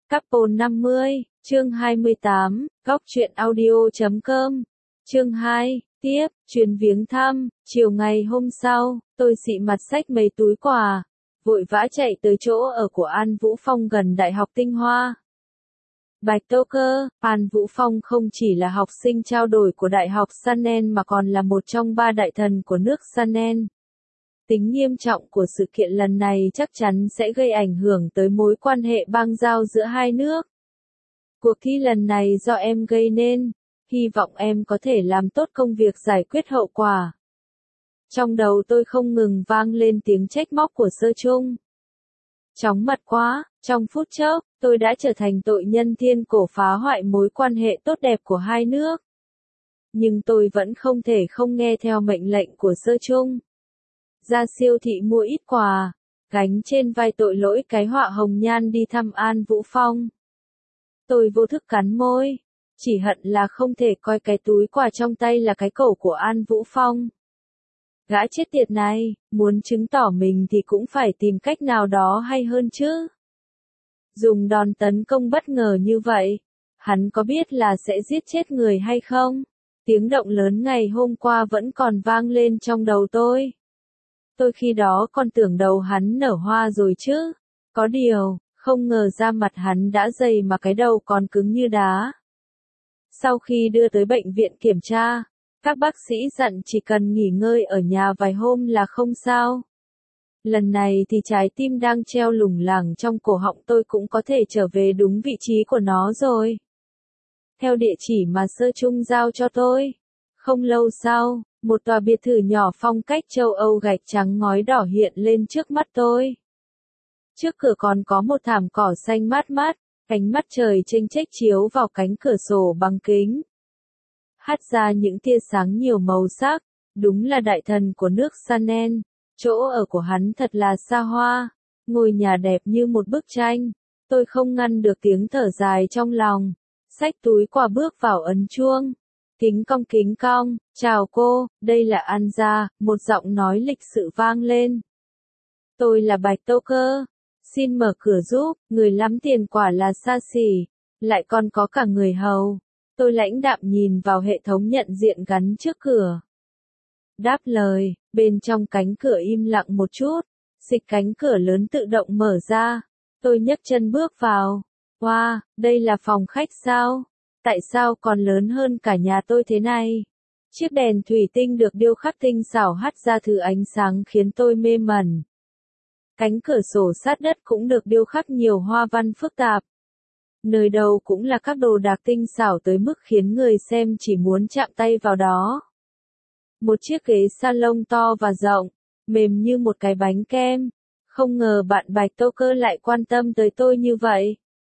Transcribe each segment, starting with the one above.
Couple 50, chương 28, góc truyện audio.com, chương 2, tiếp, chuyến viếng thăm, chiều ngày hôm sau, tôi xị mặt xách mấy túi quà, vội vã chạy tới chỗ ở của An Vũ Phong gần Đại học Tinh Hoa. Bạch Tô Cơ, An Vũ Phong không chỉ là học sinh trao đổi của Đại học Sanen mà còn là một trong 3 đại thần của nước Sanen. Tính nghiêm trọng của sự kiện lần này chắc chắn sẽ gây ảnh hưởng tới mối quan hệ bang giao giữa hai nước. Cuộc thi lần này do em gây nên, hy vọng em có thể làm tốt công việc giải quyết hậu quả. Trong đầu tôi không ngừng vang lên tiếng trách móc của Sơ Trung. Chóng mặt quá, trong phút chốc, tôi đã trở thành tội nhân thiên cổ phá hoại mối quan hệ tốt đẹp của hai nước. Nhưng tôi vẫn không thể không nghe theo mệnh lệnh của Sơ Trung. Ra siêu thị mua ít quà, gánh trên vai tội lỗi cái họa hồng nhan đi thăm An Vũ Phong. Tôi vô thức cắn môi, chỉ hận là không thể coi cái túi quà trong tay là cái cổ của An Vũ Phong. Gã chết tiệt này, muốn chứng tỏ mình thì cũng phải tìm cách nào đó hay hơn chứ. Dùng đòn tấn công bất ngờ như vậy, hắn có biết là sẽ giết chết người hay không? Tiếng động lớn ngày hôm qua vẫn còn vang lên trong đầu tôi. Tôi khi đó còn tưởng đầu hắn nở hoa rồi chứ. Có điều, không ngờ da mặt hắn đã dày mà cái đầu còn cứng như đá. Sau khi đưa tới bệnh viện kiểm tra, các bác sĩ dặn chỉ cần nghỉ ngơi ở nhà vài hôm là không sao. Lần này thì trái tim đang treo lủng lẳng trong cổ họng tôi cũng có thể trở về đúng vị trí của nó rồi. Theo địa chỉ mà Sơ Trung giao cho tôi. Không lâu sau, một tòa biệt thự nhỏ phong cách châu Âu gạch trắng ngói đỏ hiện lên trước mắt tôi. Trước cửa còn có một thảm cỏ xanh mát mát, ánh mặt trời chênh chếch chiếu vào cánh cửa sổ bằng kính. Hắt ra những tia sáng nhiều màu sắc, đúng là đại thần của nước Sanen. Chỗ ở của hắn thật là xa hoa, ngôi nhà đẹp như một bức tranh. Tôi không ngăn được tiếng thở dài trong lòng, xách túi quà bước vào ấn chuông. Kính cong, chào cô, đây là An gia, một giọng nói lịch sự vang lên. Tôi là Bạch Tô Cơ, xin mở cửa giúp, người lắm tiền quả là xa xỉ, lại còn có cả người hầu. Tôi lãnh đạm nhìn vào hệ thống nhận diện gắn trước cửa. Đáp lời, bên trong cánh cửa im lặng một chút, xịch cánh cửa lớn tự động mở ra. Tôi nhấc chân bước vào. Wow, đây là phòng khách sao? Tại sao còn lớn hơn cả nhà tôi thế này? Chiếc đèn thủy tinh được điêu khắc tinh xảo hắt ra thứ ánh sáng khiến tôi mê mẩn. Cánh cửa sổ sát đất cũng được điêu khắc nhiều hoa văn phức tạp. Nơi đầu cũng là các đồ đạc tinh xảo tới mức khiến người xem chỉ muốn chạm tay vào đó. Một chiếc ghế salon to và rộng, mềm như một cái bánh kem. Không ngờ bạn Bạch Tô Cơ lại quan tâm tới tôi như vậy.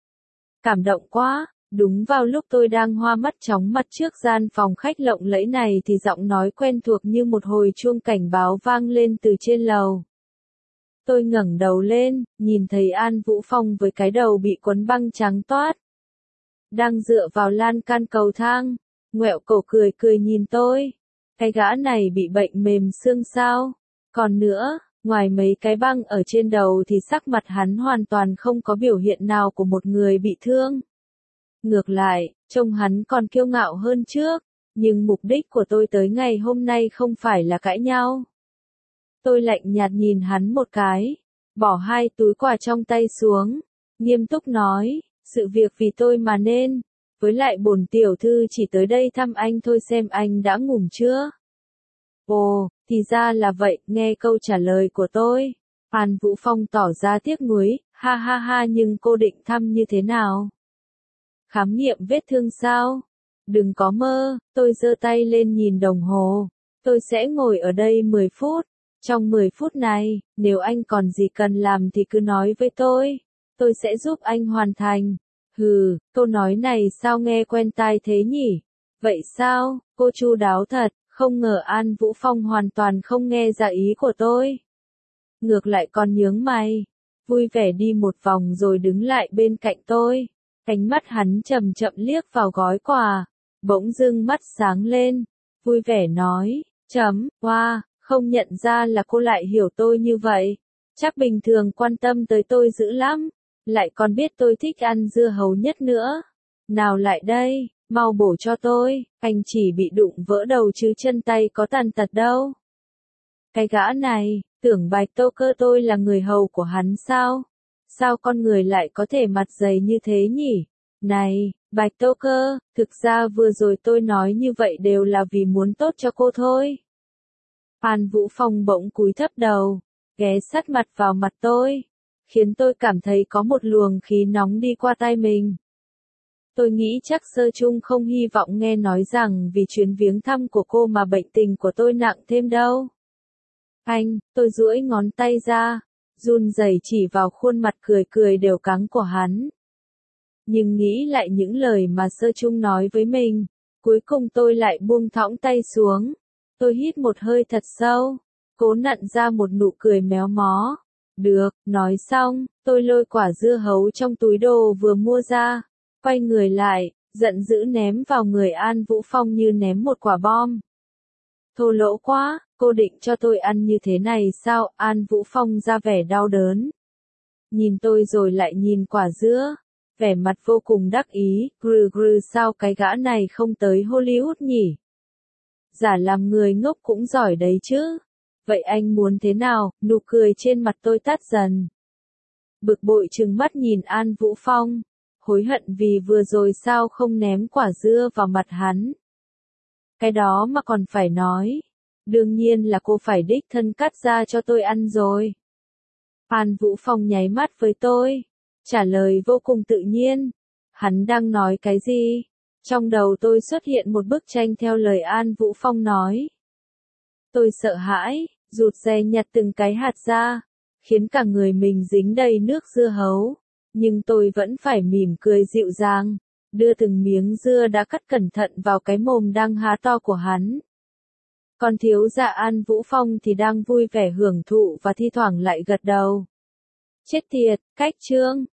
Cảm động quá, đúng vào lúc tôi đang hoa mắt chóng mặt trước gian phòng khách lộng lẫy này thì giọng nói quen thuộc như một hồi chuông cảnh báo vang lên từ trên lầu. Tôi ngẩng đầu lên, nhìn thấy An Vũ Phong với cái đầu bị quấn băng trắng toát. Đang dựa vào lan can cầu thang, ngoẹo cổ cười nhìn tôi. Cái gã này bị bệnh mềm xương sao? Còn nữa, ngoài mấy cái băng ở trên đầu thì sắc mặt hắn hoàn toàn không có biểu hiện nào của một người bị thương. Ngược lại, trông hắn còn kiêu ngạo hơn trước, nhưng mục đích của tôi tới ngày hôm nay không phải là cãi nhau. Tôi lạnh nhạt nhìn hắn một cái, bỏ 2 túi quà trong tay xuống, nghiêm túc nói, sự việc vì tôi mà nên, với lại bổn tiểu thư chỉ tới đây thăm anh thôi xem anh đã ngủ chưa. Ồ, thì ra là vậy, nghe câu trả lời của tôi. An Vũ Phong tỏ ra tiếc nuối, ha ha ha, nhưng cô định thăm như thế nào? Khám nghiệm vết thương sao? Đừng có mơ, tôi giơ tay lên nhìn đồng hồ. Tôi sẽ ngồi ở đây 10 phút. Trong 10 phút này, nếu anh còn gì cần làm thì cứ nói với tôi sẽ giúp anh hoàn thành. Hừ, câu nói này sao nghe quen tai thế nhỉ? Vậy sao, cô chu đáo thật, không ngờ An Vũ Phong hoàn toàn không nghe ra ý của tôi. Ngược lại còn nhướng mày, vui vẻ đi một vòng rồi đứng lại bên cạnh tôi. Ánh mắt hắn chậm chậm liếc vào gói quà, bỗng dưng mắt sáng lên, vui vẻ nói, wow, không nhận ra là cô lại hiểu tôi như vậy. Chắc bình thường quan tâm tới tôi dữ lắm. Lại còn biết tôi thích ăn dưa hấu nhất nữa. Nào lại đây, mau bổ cho tôi, anh chỉ bị đụng vỡ đầu chứ chân tay có tàn tật đâu. Cái gã này, tưởng Bạch Tô Cơ tôi là người hầu của hắn sao? Sao con người lại có thể mặt dày như thế nhỉ? Này, Bạch Tô Cơ, thực ra vừa rồi tôi nói như vậy đều là vì muốn tốt cho cô thôi. An Vũ Phong bỗng cúi thấp đầu, ghé sát mặt vào mặt tôi, khiến tôi cảm thấy có một luồng khí nóng đi qua tay mình. Tôi nghĩ chắc Sơ Trung không hy vọng nghe nói rằng vì chuyến viếng thăm của cô mà bệnh tình của tôi nặng thêm đâu. Anh, tôi duỗi ngón tay ra, run rẩy chỉ vào khuôn mặt cười cười đều cắng của hắn. Nhưng nghĩ lại những lời mà Sơ Trung nói với mình, cuối cùng tôi lại buông thõng tay xuống. Tôi hít một hơi thật sâu, cố nặn ra một nụ cười méo mó. Được, nói xong, tôi lôi quả dưa hấu trong túi đồ vừa mua ra, quay người lại, giận dữ ném vào người An Vũ Phong như ném một quả bom. Thô lỗ quá, cô định cho tôi ăn như thế này sao? An Vũ Phong ra vẻ đau đớn. Nhìn tôi rồi lại nhìn quả dưa, vẻ mặt vô cùng đắc ý, sao cái gã này không tới Hollywood nhỉ? Giả làm người ngốc cũng giỏi đấy chứ. Vậy anh muốn thế nào? Nụ cười trên mặt tôi tắt dần. Bực bội trừng mắt nhìn An Vũ Phong, hối hận vì vừa rồi sao không ném quả dưa vào mặt hắn. Cái đó mà còn phải nói. Đương nhiên là cô phải đích thân cắt ra cho tôi ăn rồi. An Vũ Phong nháy mắt với tôi, trả lời vô cùng tự nhiên. Hắn đang nói cái gì? Trong đầu tôi xuất hiện một bức tranh theo lời An Vũ Phong nói. Tôi sợ hãi, rụt rè nhặt từng cái hạt ra, khiến cả người mình dính đầy nước dưa hấu. Nhưng tôi vẫn phải mỉm cười dịu dàng, đưa từng miếng dưa đã cắt cẩn thận vào cái mồm đang há to của hắn. Còn thiếu gia An Vũ Phong thì đang vui vẻ hưởng thụ và thi thoảng lại gật đầu. Chết tiệt, cách chương.